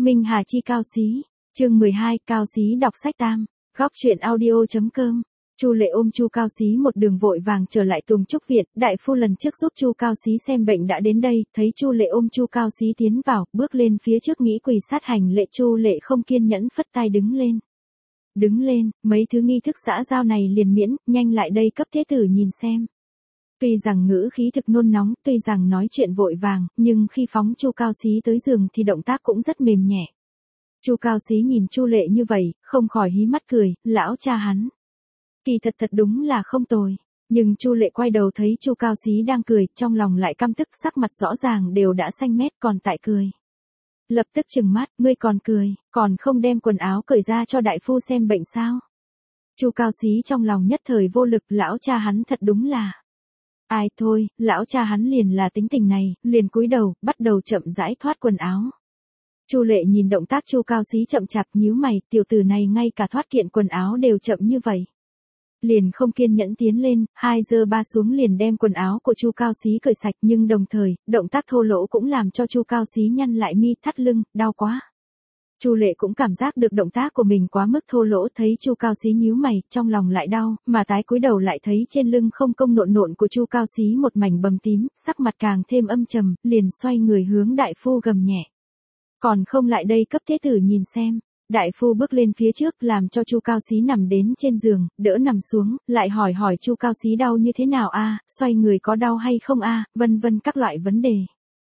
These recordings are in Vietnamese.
Minh Hà Chi Cao Xí, chương 12, Cao Xí đọc sách tam, góc truyện audio.com. Chu Lệ ôm Chu Cao Xí một đường vội vàng trở lại Tuồng Trúc viện, đại phu lần trước giúp Chu Cao Xí xem bệnh đã đến đây, thấy Chu Lệ ôm Chu Cao Xí tiến vào, bước lên phía trước nghĩ quỳ sát hành lễ. Chu Lệ không kiên nhẫn phất tay đứng lên. Đứng lên, mấy thứ nghi thức xã giao này liền miễn, nhanh lại đây cấp thế tử nhìn xem. Tuy rằng ngữ khí thực nôn nóng, tuy rằng nói chuyện vội vàng, nhưng khi phóng Chu Cao Xí tới giường thì động tác cũng rất mềm nhẹ. Chu Cao Xí nhìn Chu Lệ như vậy, không khỏi hí mắt cười, lão cha hắn. Kỳ thật đúng là không tồi. Nhưng Chu Lệ quay đầu thấy Chu Cao Xí đang cười, trong lòng lại căm tức, sắc mặt rõ ràng đều đã xanh mét còn tại cười. Lập tức trừng mắt, ngươi còn cười, còn không đem quần áo cởi ra cho đại phu xem bệnh sao? Chu Cao Xí trong lòng nhất thời vô lực, lão cha hắn thật đúng là. Ai thôi, lão cha hắn liền là tính tình này, liền cúi đầu, bắt đầu chậm rãi thoát quần áo. Chu Lệ nhìn động tác Chu Cao Xí chậm chạp nhíu mày, tiểu tử này ngay cả thoát kiện quần áo đều chậm như vậy. Liền không kiên nhẫn tiến lên, 2 giơ 3 xuống liền đem quần áo của Chu Cao Xí cởi sạch, nhưng đồng thời, động tác thô lỗ cũng làm cho Chu Cao Xí nhăn lại mi thắt lưng, đau quá. Chu Lệ cũng cảm giác được động tác của mình quá mức thô lỗ, thấy Chu Cao Xí nhíu mày, trong lòng lại đau, mà tái cúi đầu lại thấy trên lưng không công nộn nộn của Chu Cao Xí một mảnh bầm tím, sắc mặt càng thêm âm trầm, liền xoay người hướng đại phu gầm nhẹ. Còn không lại đây cấp thế tử nhìn xem. Đại phu bước lên phía trước làm cho Chu Cao Xí nằm đến trên giường, đỡ nằm xuống, lại hỏi Chu Cao Xí đau như thế nào a, xoay người có đau hay không a, vân vân các loại vấn đề.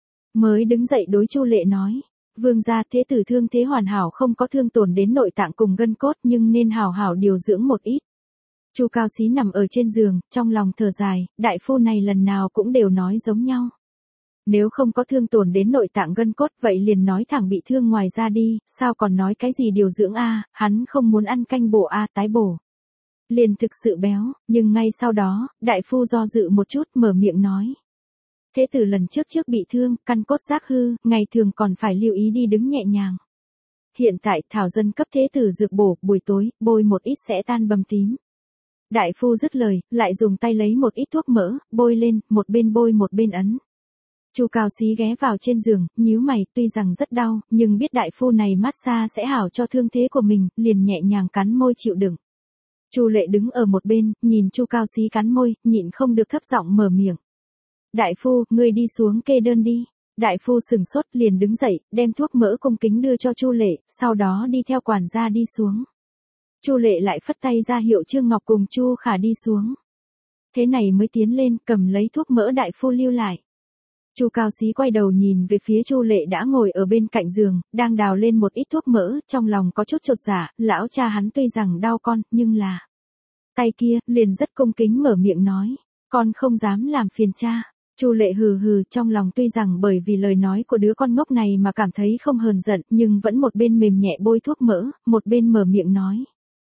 Mới đứng dậy đối Chu Lệ nói, vương gia thế tử thương thế hoàn hảo, không có thương tổn đến nội tạng cùng gân cốt, nhưng nên hảo hảo điều dưỡng một ít. Chu Cao Xí nằm ở trên giường, trong lòng thở dài, đại phu này lần nào cũng đều nói giống nhau. Nếu không có thương tổn đến nội tạng gân cốt vậy liền nói thẳng bị thương ngoài ra đi, sao còn nói cái gì điều dưỡng a, hắn không muốn ăn canh bổ a, tái bổ. Liền thực sự béo, nhưng ngay sau đó, đại phu do dự một chút mở miệng nói. Thế tử lần trước bị thương, căn cốt giác hư, ngày thường còn phải lưu ý đi đứng nhẹ nhàng. Hiện tại thảo dân cấp thế tử dược bổ, buổi tối, bôi một ít sẽ tan bầm tím. Đại phu dứt lời, lại dùng tay lấy một ít thuốc mỡ, bôi lên, một bên bôi một bên ấn. Chu Cao Xí ghé vào trên giường, nhíu mày, tuy rằng rất đau, nhưng biết đại phu này massage sẽ hảo cho thương thế của mình, liền nhẹ nhàng cắn môi chịu đựng. Chu Lệ đứng ở một bên, nhìn Chu Cao Xí cắn môi, nhịn không được thấp giọng mở miệng. Đại phu, ngươi đi xuống kê đơn đi. Đại phu sừng sốt liền đứng dậy, đem thuốc mỡ cung kính đưa cho Chu Lệ, sau đó đi theo quản gia đi xuống. Chu Lệ lại phất tay ra hiệu Trương Ngọc cùng Chu Khả đi xuống. Thế này mới tiến lên, cầm lấy thuốc mỡ đại phu lưu lại. Chu Cao Xí quay đầu nhìn về phía Chu Lệ đã ngồi ở bên cạnh giường, đang đào lên một ít thuốc mỡ, trong lòng có chút chột dạ, lão cha hắn tuy rằng đau con, nhưng là tay kia, liền rất cung kính mở miệng nói, con không dám làm phiền cha. Chu Lệ hừ hừ, trong lòng tuy rằng bởi vì lời nói của đứa con ngốc này mà cảm thấy không hờn giận, nhưng vẫn một bên mềm nhẹ bôi thuốc mỡ, một bên mở miệng nói.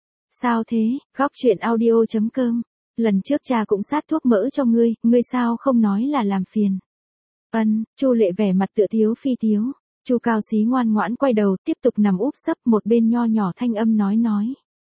Sao thế, góc truyện audio.com, lần trước cha cũng sát thuốc mỡ cho ngươi sao không nói là làm phiền. Chu Lệ vẻ mặt tựa thiếu phi thiếu. Chu Cao Xí ngoan ngoãn quay đầu, tiếp tục nằm úp sấp, một bên nho nhỏ thanh âm nói.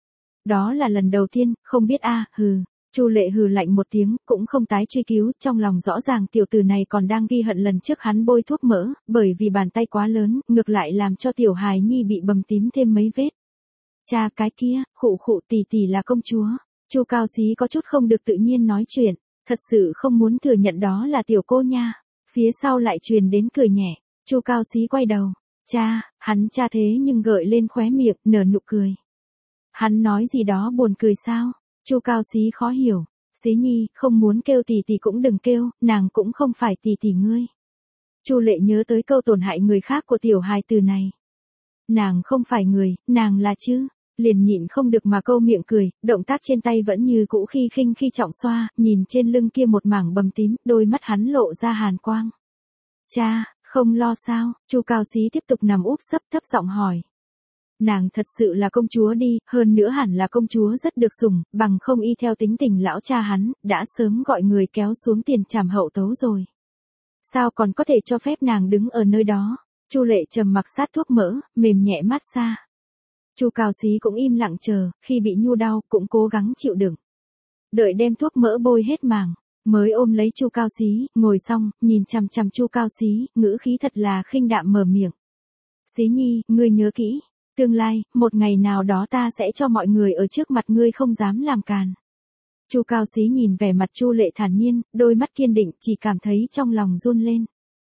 Đó là lần đầu tiên, không biết a, hừ. Chu Lệ hừ lạnh một tiếng, cũng không tái truy cứu, trong lòng rõ ràng tiểu tử này còn đang ghi hận lần trước hắn bôi thuốc mỡ, bởi vì bàn tay quá lớn, ngược lại làm cho tiểu hài nhi bị bầm tím thêm mấy vết. Cha cái kia, khụ tỷ tỷ là công chúa. Chu Cao Xí có chút không được tự nhiên nói chuyện, thật sự không muốn thừa nhận đó là tiểu cô nha. Phía sau lại truyền đến cười nhẹ, Chu Cao Xí quay đầu, hắn cha thế nhưng gợi lên khóe miệng, nở nụ cười. Hắn nói gì đó buồn cười sao? Chu Cao Xí khó hiểu, Xí nhi, không muốn kêu tỷ tỷ cũng đừng kêu, nàng cũng không phải tỷ tỷ ngươi. Chu Lệ nhớ tới câu tổn hại người khác của tiểu hài từ này. Nàng không phải người, nàng là chứ. Liền nhịn không được mà câu miệng cười, động tác trên tay vẫn như cũ khi khinh khi trọng xoa, nhìn trên lưng kia một mảng bầm tím, đôi mắt hắn lộ ra hàn quang. Cha, không lo sao? Chu Cao Xí tiếp tục nằm úp sấp thấp giọng hỏi. Nàng thật sự là công chúa đi, hơn nữa hẳn là công chúa rất được sủng, bằng không y theo tính tình lão cha hắn, đã sớm gọi người kéo xuống tiền trảm hậu tấu rồi. Sao còn có thể cho phép nàng đứng ở nơi đó? Chu Lệ trầm mặc sát thuốc mỡ, mềm nhẹ massage. Chu Cao Xí cũng im lặng chờ, khi bị nhu đau, cũng cố gắng chịu đựng. Đợi đem thuốc mỡ bôi hết màng, mới ôm lấy Chu Cao Xí, ngồi xong, nhìn chằm chằm Chu Cao Xí, ngữ khí thật là khinh đạm mở miệng. Xí Nhi, ngươi nhớ kỹ, tương lai, một ngày nào đó ta sẽ cho mọi người ở trước mặt ngươi không dám làm càn. Chu Cao Xí nhìn vẻ mặt Chu Lệ thản nhiên, đôi mắt kiên định, chỉ cảm thấy trong lòng run lên.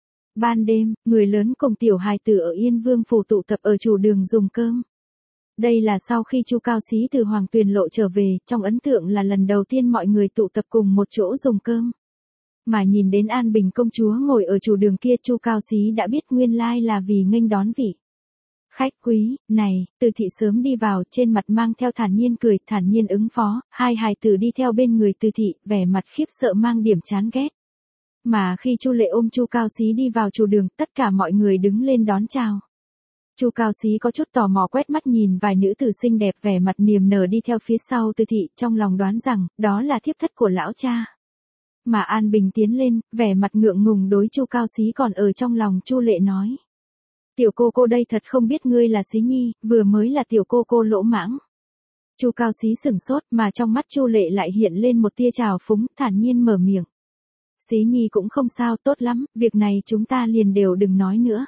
Ban đêm, người lớn cùng tiểu hài tử ở Yên Vương phủ tụ tập ở chủ đường dùng cơm. Đây là sau khi Chu Cao Xí từ Hoàng Tuyền Lộ trở về, trong ấn tượng là lần đầu tiên mọi người tụ tập cùng một chỗ dùng cơm. Mà nhìn đến An Bình công chúa ngồi ở chủ đường kia, Chu Cao Xí đã biết nguyên lai là vì nghênh đón vị khách quý này. Từ thị sớm đi vào, trên mặt mang theo thản nhiên cười, thản nhiên ứng phó, hai hài tử đi theo bên người Từ thị, vẻ mặt khiếp sợ mang điểm chán ghét. Mà khi Chu Lệ ôm Chu Cao Xí đi vào chủ đường, tất cả mọi người đứng lên đón chào. Chu Cao Xí có chút tò mò quét mắt nhìn vài nữ tử xinh đẹp vẻ mặt niềm nở đi theo phía sau Từ thị, trong lòng đoán rằng, đó là thiếp thất của lão cha. Mà An Bình tiến lên, vẻ mặt ngượng ngùng đối Chu Cao Xí còn ở trong lòng Chu Lệ nói. Tiểu cô đây thật không biết ngươi là Xí Nhi, vừa mới là tiểu cô lỗ mãng. Chu Cao Xí sửng sốt, mà trong mắt Chu Lệ lại hiện lên một tia trào phúng, thản nhiên mở miệng. Xí Nhi cũng không sao, tốt lắm, việc này chúng ta liền đều đừng nói nữa.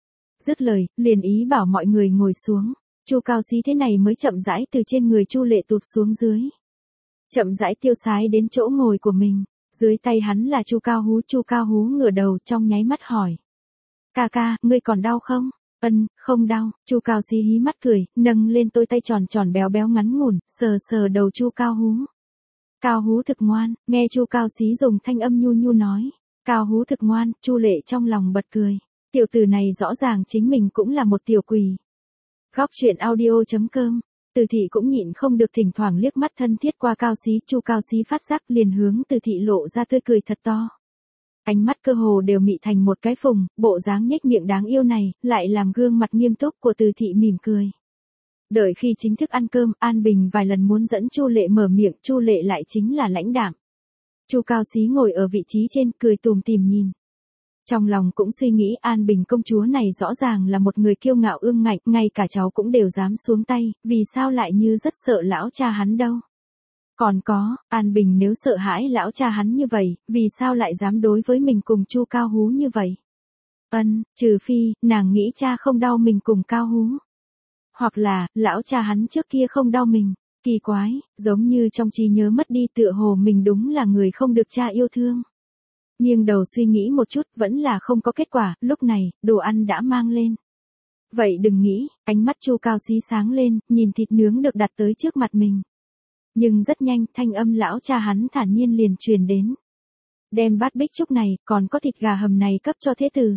Dứt lời, liền ý bảo mọi người ngồi xuống. Chu Cao Xí thế này mới chậm rãi từ trên người Chu Lệ tụt xuống dưới. Chậm rãi tiêu sái đến chỗ ngồi của mình. Dưới tay hắn là Chu Cao Hú ngửa đầu trong nháy mắt hỏi. Ca, ngươi còn đau không? Không đau. Chu Cao Xí hí mắt cười, nâng lên đôi tay tròn tròn béo béo ngắn ngủn, sờ đầu Chu Cao Hú. Cao Hú thực ngoan, nghe Chu Cao Xí dùng thanh âm nhu nhu nói. Cao Hú thực ngoan, Chu Lệ trong lòng bật cười. Tiểu tử này rõ ràng chính mình cũng là một tiểu quỷ. Góc truyện audio.com. Từ thị cũng nhịn không được thỉnh thoảng liếc mắt thân thiết qua Cao Xí, Chu Cao Xí phát giác liền hướng Từ thị lộ ra tươi cười thật to. Ánh mắt cơ hồ đều mị thành một cái phùng, bộ dáng nhếch miệng đáng yêu này, lại làm gương mặt nghiêm túc của Từ thị mỉm cười. Đợi khi chính thức ăn cơm, An Bình vài lần muốn dẫn Chu Lệ mở miệng, Chu Lệ lại chính là lãnh đạm. Chu Cao Xí ngồi ở vị trí trên, cười tủm tỉm nhìn. Trong lòng cũng suy nghĩ An Bình công chúa này rõ ràng là một người kiêu ngạo ương ngạnh, ngay cả cháu cũng đều dám xuống tay, vì sao lại như rất sợ lão cha hắn đâu. Còn có, An Bình nếu sợ hãi lão cha hắn như vậy, vì sao lại dám đối với mình cùng Chu Cao Hú như vậy? Trừ phi, nàng nghĩ cha không đau mình cùng Cao Hú. Hoặc là, lão cha hắn trước kia không đau mình. Kỳ quái, giống như trong trí nhớ mất đi tựa hồ mình đúng là người không được cha yêu thương. Nghiêng đầu suy nghĩ một chút, vẫn là không có kết quả, lúc này, đồ ăn đã mang lên. Vậy đừng nghĩ, ánh mắt Chu Cao Xí sáng lên, nhìn thịt nướng được đặt tới trước mặt mình. Nhưng rất nhanh, thanh âm lão cha hắn thản nhiên liền truyền đến. Đem bát bích trúc này, còn có thịt gà hầm này cấp cho thế tử.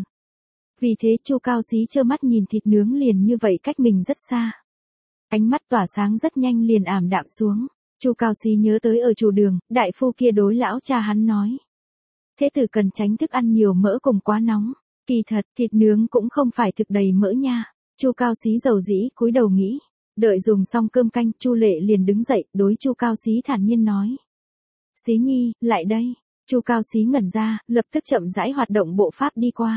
Vì thế Chu Cao Xí trơ mắt nhìn thịt nướng liền như vậy cách mình rất xa. Ánh mắt tỏa sáng rất nhanh liền ảm đạm xuống. Chu Cao Xí nhớ tới ở chủ đường, đại phu kia đối lão cha hắn nói. Thế tử cần tránh thức ăn nhiều mỡ cùng quá nóng. Kỳ thật, thịt nướng cũng không phải thực đầy mỡ nha. Chu Cao Xí dầu dĩ cúi đầu nghĩ. Đợi dùng xong cơm canh, Chu Lệ liền đứng dậy, đối Chu Cao Xí thản nhiên nói. Xí Nhi, lại đây. Chu Cao Xí ngẩn ra, lập tức chậm rãi hoạt động bộ pháp đi qua.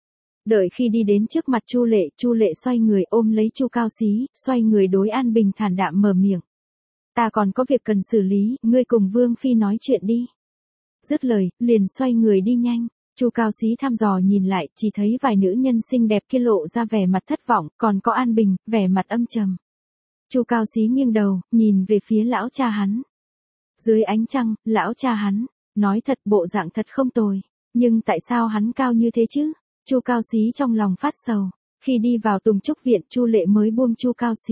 Đợi khi đi đến trước mặt Chu Lệ xoay người ôm lấy Chu Cao Xí, xoay người đối An Bình thản đạm mở miệng. Ta còn có việc cần xử lý, ngươi cùng Vương Phi nói chuyện đi. Dứt lời, liền xoay người đi nhanh. Chu Cao Xí thăm dò nhìn lại, chỉ thấy vài nữ nhân xinh đẹp kia lộ ra vẻ mặt thất vọng, còn có An Bình, vẻ mặt âm trầm. Chu Cao Xí nghiêng đầu, nhìn về phía lão cha hắn. Dưới ánh trăng, lão cha hắn, nói thật bộ dạng thật không tồi, nhưng tại sao hắn cao như thế chứ? Chu Cao Xí trong lòng phát sầu. Khi đi vào Tùng Trúc viện, Chu Lệ mới buông Chu Cao Xí.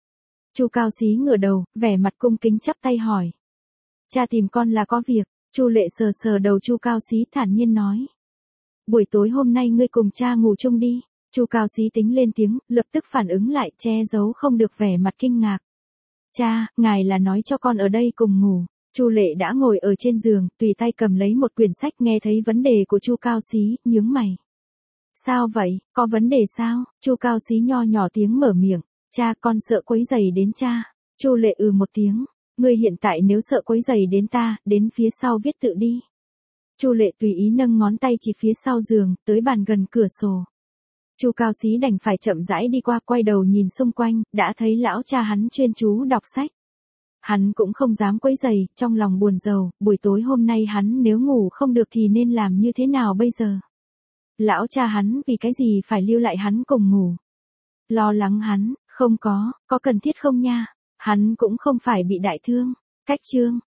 Chu Cao Xí ngửa đầu, vẻ mặt cung kính chắp tay hỏi. Cha tìm con là có việc. Chu Lệ sờ đầu Chu Cao Xí thản nhiên nói. Buổi tối hôm nay ngươi cùng cha ngủ chung đi. Chu Cao Xí tính lên tiếng, lập tức phản ứng lại, che giấu không được vẻ mặt kinh ngạc. Cha, ngài là nói cho con ở đây cùng ngủ. Chu Lệ đã ngồi ở trên giường, tùy tay cầm lấy một quyển sách, nghe thấy vấn đề của Chu Cao Xí, nhướng mày. Sao vậy, có vấn đề sao? Chu Cao Xí nho nhỏ tiếng mở miệng. Cha, con sợ quấy rầy đến cha. Chu Lệ một tiếng. Ngươi hiện tại nếu sợ quấy rầy đến ta, đến phía sau viết tự đi. Chu Lệ tùy ý nâng ngón tay chỉ phía sau giường, tới bàn gần cửa sổ. Chu Cao Xí đành phải chậm rãi đi qua, quay đầu nhìn xung quanh, đã thấy lão cha hắn chuyên chú đọc sách. Hắn cũng không dám quấy rầy, trong lòng buồn rầu, buổi tối hôm nay hắn nếu ngủ không được thì nên làm như thế nào bây giờ? Lão cha hắn vì cái gì phải lưu lại hắn cùng ngủ? Lo lắng hắn, không có cần thiết không nha. Hắn cũng không phải bị đại thương. Cách chương.